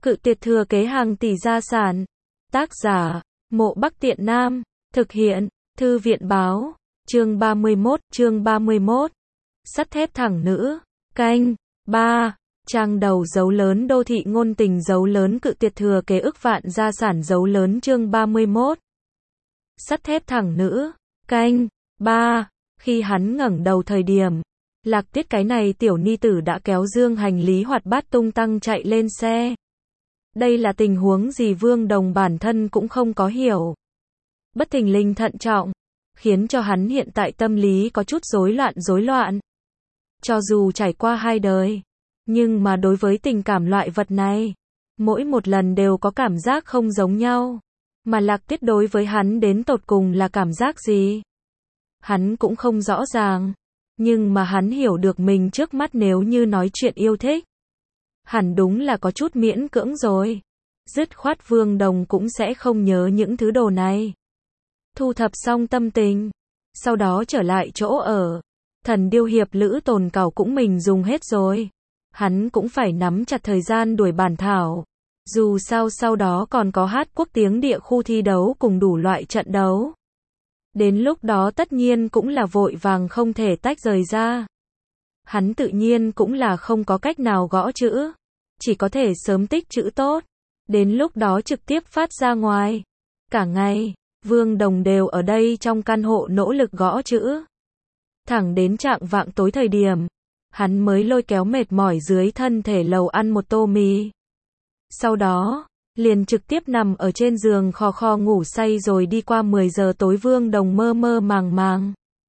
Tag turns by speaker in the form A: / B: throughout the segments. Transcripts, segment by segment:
A: Cự tuyệt thừa kế hàng tỷ gia sản. Tác giả, Mộ Bắc Tiện Nam. Thực hiện, Thư viện báo. Chương 31. Sắt thép thẳng nữ. Canh. 3. Trang đầu dấu lớn đô thị ngôn tình dấu lớn cự tuyệt thừa kế ức vạn gia sản dấu lớn chương 31. Sắt thép thẳng nữ. Canh. 3. Khi hắn ngẩng đầu thời điểm, Lạc Tiết cái này tiểu ni tử đã kéo dương hành lý hoạt bát tung tăng chạy lên xe. Đây là tình huống gì Vương Đồng bản thân cũng không có hiểu. Bất thình lình thận trọng, khiến cho hắn hiện tại tâm lý có chút rối loạn. Cho dù trải qua 2 đời, nhưng mà đối với tình cảm loại vật này, mỗi một lần đều có cảm giác không giống nhau. Mà Lạc Tiết đối với hắn đến tột cùng là cảm giác gì? Hắn cũng không rõ ràng, nhưng mà hắn hiểu được mình trước mắt nếu như nói chuyện yêu thích, hẳn đúng là có chút miễn cưỡng rồi. Dứt khoát Vương Đồng cũng sẽ không nhớ những thứ đồ này. Thu thập xong tâm tình, sau đó trở lại chỗ ở. Thần điêu hiệp lữ tồn cảo cũng mình dùng hết rồi. Hắn cũng phải nắm chặt thời gian đuổi bản thảo. Dù sao sau đó còn có hát quốc tiếng địa khu thi đấu cùng đủ loại trận đấu. Đến lúc đó tất nhiên cũng là vội vàng không thể tách rời ra. Hắn tự nhiên cũng là không có cách nào gõ chữ. Chỉ có thể sớm tích chữ tốt. Đến lúc đó trực tiếp phát ra ngoài. Cả ngày, Vương Đồng đều ở đây trong căn hộ nỗ lực gõ chữ. Thẳng đến trạng vạng tối thời điểm, hắn mới lôi kéo mệt mỏi dưới thân thể lầu ăn một tô mì. Sau đó, liền trực tiếp nằm ở trên giường khò ngủ say rồi đi qua 10 giờ tối Vương Đồng mơ màng.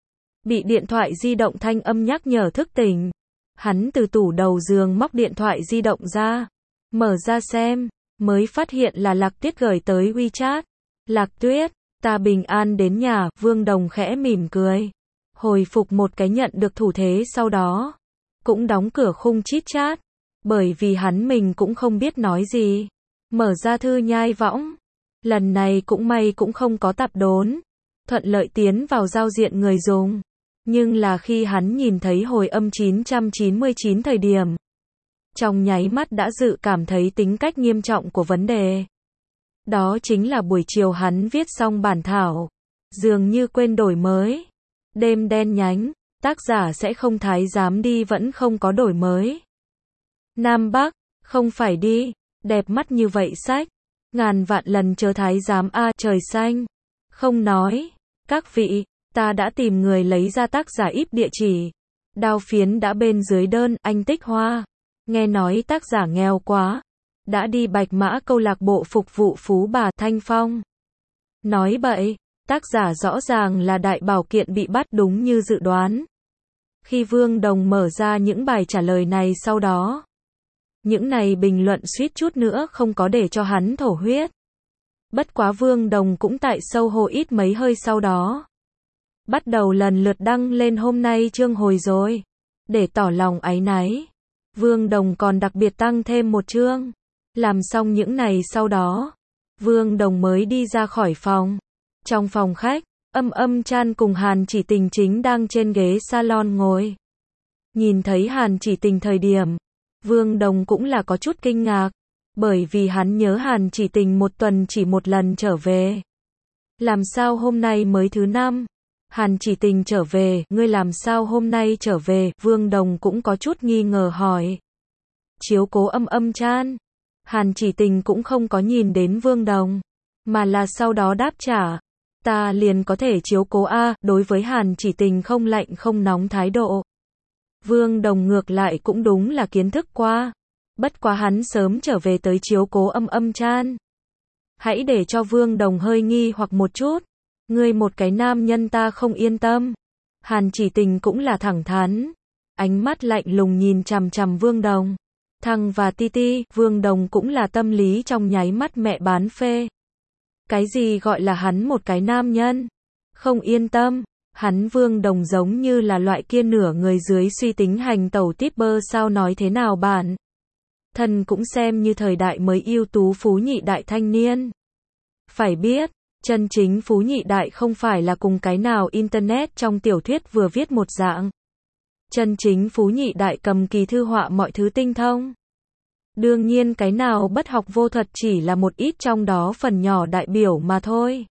A: Bị điện thoại di động thanh âm nhắc nhở thức tỉnh. Hắn từ tủ đầu giường móc điện thoại di động ra. Mở ra xem, mới phát hiện là Lạc Tiết gửi tới WeChat. Lạc Tuyết, ta bình an đến nhà, Vương Đồng khẽ mỉm cười. Hồi phục một cái nhận được thủ thế sau đó. Cũng đóng cửa khung chit chat. Bởi vì hắn mình cũng không biết nói gì. Mở ra thư nhai võng. Lần này cũng may cũng không có tạp đốn. Thuận lợi tiến vào giao diện người dùng. Nhưng là khi hắn nhìn thấy hồi âm 999 thời điểm. Trong nháy mắt đã dự cảm thấy tính cách nghiêm trọng của vấn đề. Đó chính là buổi chiều hắn viết xong bản thảo. Dường như quên đổi mới. Đêm đen nhánh, tác giả sẽ không thái giám đi vẫn không có đổi mới. Nam Bắc, không phải đi, đẹp mắt như vậy sách. Ngàn vạn lần chớ thái giám a trời xanh. Không nói, các vị, ta đã tìm người lấy ra tác giả íp địa chỉ. Đao phiến đã bên dưới đơn, anh Tích Hoa. Nghe nói tác giả nghèo quá. Đã đi Bạch Mã câu lạc bộ phục vụ phú bà Thanh Phong. Nói bậy, tác giả rõ ràng là đại bảo kiện bị bắt đúng như dự đoán. Khi Vương Đồng mở ra những bài trả lời này sau đó. Những này bình luận suýt chút nữa không có để cho hắn thổ huyết. Bất quá Vương Đồng cũng tại sâu hồ ít mấy hơi sau đó. Bắt đầu lần lượt đăng lên hôm nay chương hồi rồi. Để tỏ lòng áy náy. Vương Đồng còn đặc biệt tăng thêm một chương. Làm xong những này sau đó. Vương Đồng mới đi ra khỏi phòng. Trong phòng khách, Âm Chan cùng Hàn Chỉ Tình chính đang trên ghế salon ngồi. Nhìn thấy Hàn Chỉ Tình thời điểm. Vương Đồng cũng là có chút kinh ngạc. Bởi vì hắn nhớ Hàn Chỉ Tình một tuần chỉ một lần trở về. Làm sao hôm nay mới thứ 5? Hàn Chỉ Tình trở về, ngươi làm sao hôm nay trở về? Vương Đồng cũng có chút nghi ngờ hỏi. Chiếu cố Âm Chan. Hàn Chỉ Tình cũng không có nhìn đến Vương Đồng, mà là sau đó đáp trả. Ta liền có thể chiếu cố a, đối với Hàn Chỉ Tình không lạnh không nóng thái độ. Vương Đồng ngược lại cũng đúng là kiến thức qua. Bất quá hắn sớm trở về tới chiếu cố Âm Chan. Hãy để cho Vương Đồng hơi nghi hoặc một chút. Ngươi một cái nam nhân ta không yên tâm. Hàn Chỉ Tình cũng là thẳng thắn. Ánh mắt lạnh lùng nhìn chằm chằm Vương Đồng. Thăng và Titi, Vương Đồng cũng là tâm lý trong nháy mắt mẹ bán phê. Cái gì gọi là hắn một cái nam nhân? Không yên tâm. Hắn Vương Đồng giống như là loại kia nửa người dưới suy tính hành tẩu tipper sao nói thế nào bạn? Thần cũng xem như thời đại mới ưu tú phú nhị đại thanh niên. Phải biết, chân chính phú nhị đại không phải là cùng cái nào internet trong tiểu thuyết vừa viết một dạng. Chân chính phú nhị đại cầm kỳ thư họa mọi thứ tinh thông. Đương nhiên cái nào bất học vô thuật chỉ là một ít trong đó phần nhỏ đại biểu mà thôi.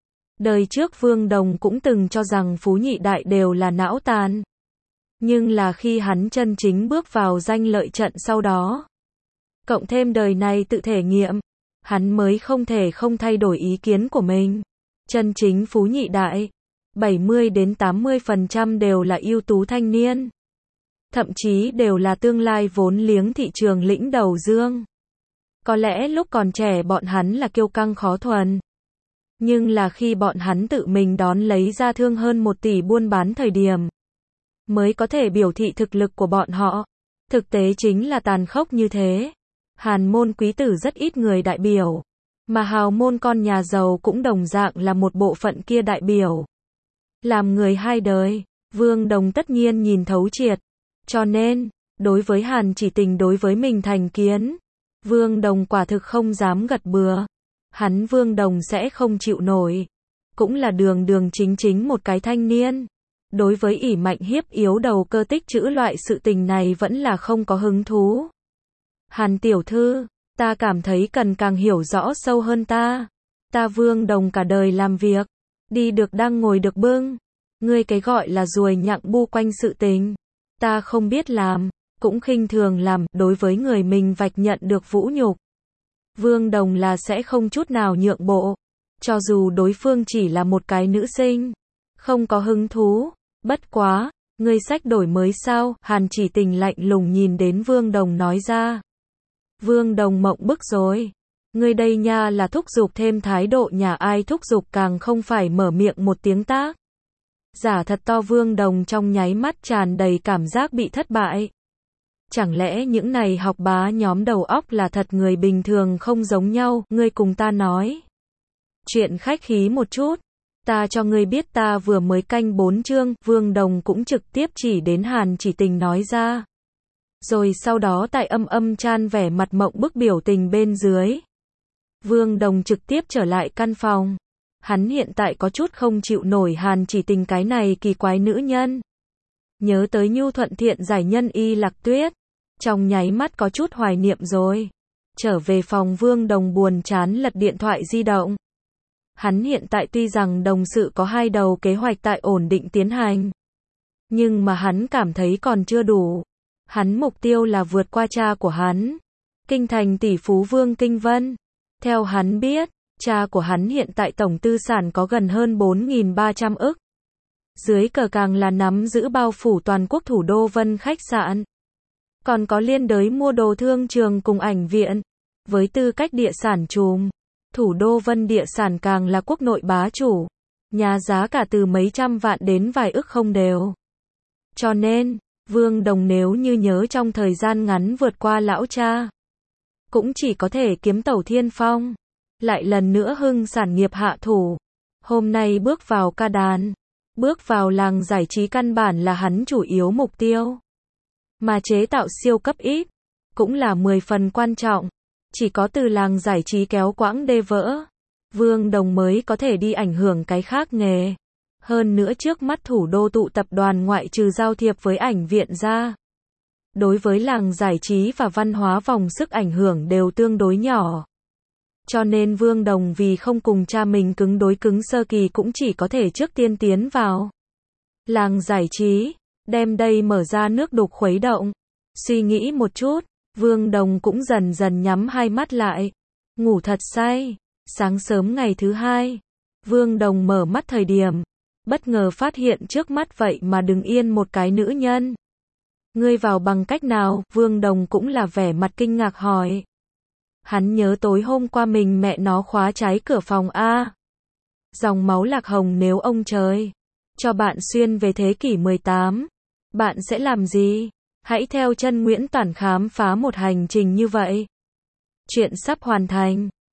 A: Đời trước Vương Đồng cũng từng cho rằng Phú Nhị Đại đều là não tàn. Nhưng là khi hắn chân chính bước vào danh lợi trận sau đó, cộng thêm đời này tự thể nghiệm, hắn mới không thể không thay đổi ý kiến của mình. Chân chính Phú Nhị Đại, 70 đến 80% đều là ưu tú thanh niên. Thậm chí đều là tương lai vốn liếng thị trường lĩnh đầu dương. Có lẽ lúc còn trẻ bọn hắn là kiêu căng khó thuần. Nhưng là khi bọn hắn tự mình đón lấy ra thương hơn 1 tỷ buôn bán thời điểm, mới có thể biểu thị thực lực của bọn họ. Thực tế chính là tàn khốc như thế. Hàn môn quý tử rất ít người đại biểu, mà hào môn con nhà giàu cũng đồng dạng là một bộ phận kia đại biểu. Làm người hai đời, Vương Đồng tất nhiên nhìn thấu triệt. Cho nên, đối với Hàn Chỉ Tình đối với mình thành kiến, Vương Đồng quả thực không dám gật bừa. Hắn Vương Đồng sẽ không chịu nổi. Cũng là đường đường chính chính một cái thanh niên. Đối với ỷ mạnh hiếp yếu đầu cơ tích trữ loại sự tình này vẫn là không có hứng thú. Hàn tiểu thư, ta cảm thấy cần càng hiểu rõ sâu hơn ta. Ta Vương Đồng cả đời làm việc, đi được đang ngồi được bưng. Ngươi cái gọi là ruồi nhặng bu quanh sự tình, ta không biết làm, cũng khinh thường làm, đối với người mình vạch nhận được vũ nhục. Vương Đồng là sẽ không chút nào nhượng bộ, cho dù đối phương chỉ là một cái nữ sinh, không có hứng thú. Bất quá, ngươi sách đổi mới sao? Hàn Chỉ Tình lạnh lùng nhìn đến Vương Đồng nói ra. Vương Đồng mộng bức rồi. Ngươi đây nha là thúc giục thêm thái độ nhà ai thúc giục càng không phải mở miệng một tiếng tác. Giả thật to Vương Đồng trong nháy mắt tràn đầy cảm giác bị thất bại. Chẳng lẽ những này học bá nhóm đầu óc là thật người bình thường không giống nhau, ngươi cùng ta nói. Chuyện khách khí một chút. Ta cho ngươi biết ta vừa mới canh 4 chương, Vương Đồng cũng trực tiếp chỉ đến Hàn Chỉ Tình nói ra. Rồi sau đó tại âm chan vẻ mặt mộng bức biểu tình bên dưới. Vương Đồng trực tiếp trở lại căn phòng. Hắn hiện tại có chút không chịu nổi Hàn Chỉ Tình cái này kỳ quái nữ nhân. Nhớ tới nhu thuận thiện giải nhân Y Lạc Tuyết. Trong nháy mắt có chút hoài niệm rồi. Trở về phòng Vương Đồng buồn chán lật điện thoại di động. Hắn hiện tại tuy rằng đồng sự có 2 đầu kế hoạch tại ổn định tiến hành. Nhưng mà hắn cảm thấy còn chưa đủ. Hắn mục tiêu là vượt qua cha của hắn. Kinh thành tỷ phú Vương Kinh Vân. Theo hắn biết, cha của hắn hiện tại tổng tư sản có gần hơn 4.300 ức. Dưới cờ càng là nắm giữ bao phủ toàn quốc thủ đô Vân khách sạn. Còn có liên đới mua đồ thương trường cùng ảnh viện. Với tư cách địa sản trùm, thủ đô Vân địa sản càng là quốc nội bá chủ. Nhà giá cả từ mấy trăm vạn đến vài ức không đều. Cho nên, Vương Đồng nếu như nhớ trong thời gian ngắn vượt qua lão cha, cũng chỉ có thể kiếm tẩu thiên phong. Lại lần nữa hưng sản nghiệp hạ thủ. Hôm nay bước vào ca đàn, bước vào làng giải trí căn bản là hắn chủ yếu mục tiêu. Mà chế tạo siêu cấp ít, cũng là 10 phần quan trọng. Chỉ có từ làng giải trí kéo quãng đê vỡ, Vương Đồng mới có thể đi ảnh hưởng cái khác nghề. Hơn nữa trước mắt thủ đô tụ tập đoàn ngoại trừ giao thiệp với ảnh viện ra. Đối với làng giải trí và văn hóa vòng sức ảnh hưởng đều tương đối nhỏ. Cho nên Vương Đồng vì không cùng cha mình cứng đối cứng sơ kỳ cũng chỉ có thể trước tiên tiến vào làng giải trí, đem đây mở ra nước đục khuấy động. Suy nghĩ một chút, Vương Đồng cũng dần dần nhắm hai mắt lại, ngủ thật say. Sáng sớm ngày thứ 2, Vương Đồng mở mắt thời điểm, bất ngờ phát hiện trước mắt vậy mà đứng yên một cái nữ nhân. Ngươi vào bằng cách nào? Vương Đồng cũng là vẻ mặt kinh ngạc hỏi. Hắn nhớ tối hôm qua mình mẹ nó khóa trái cửa phòng A. Dòng máu lạc hồng nếu ông trời cho bạn xuyên về thế kỷ 18, bạn sẽ làm gì? Hãy theo chân Nguyễn Toản khám phá một hành trình như vậy. Chuyện sắp hoàn thành.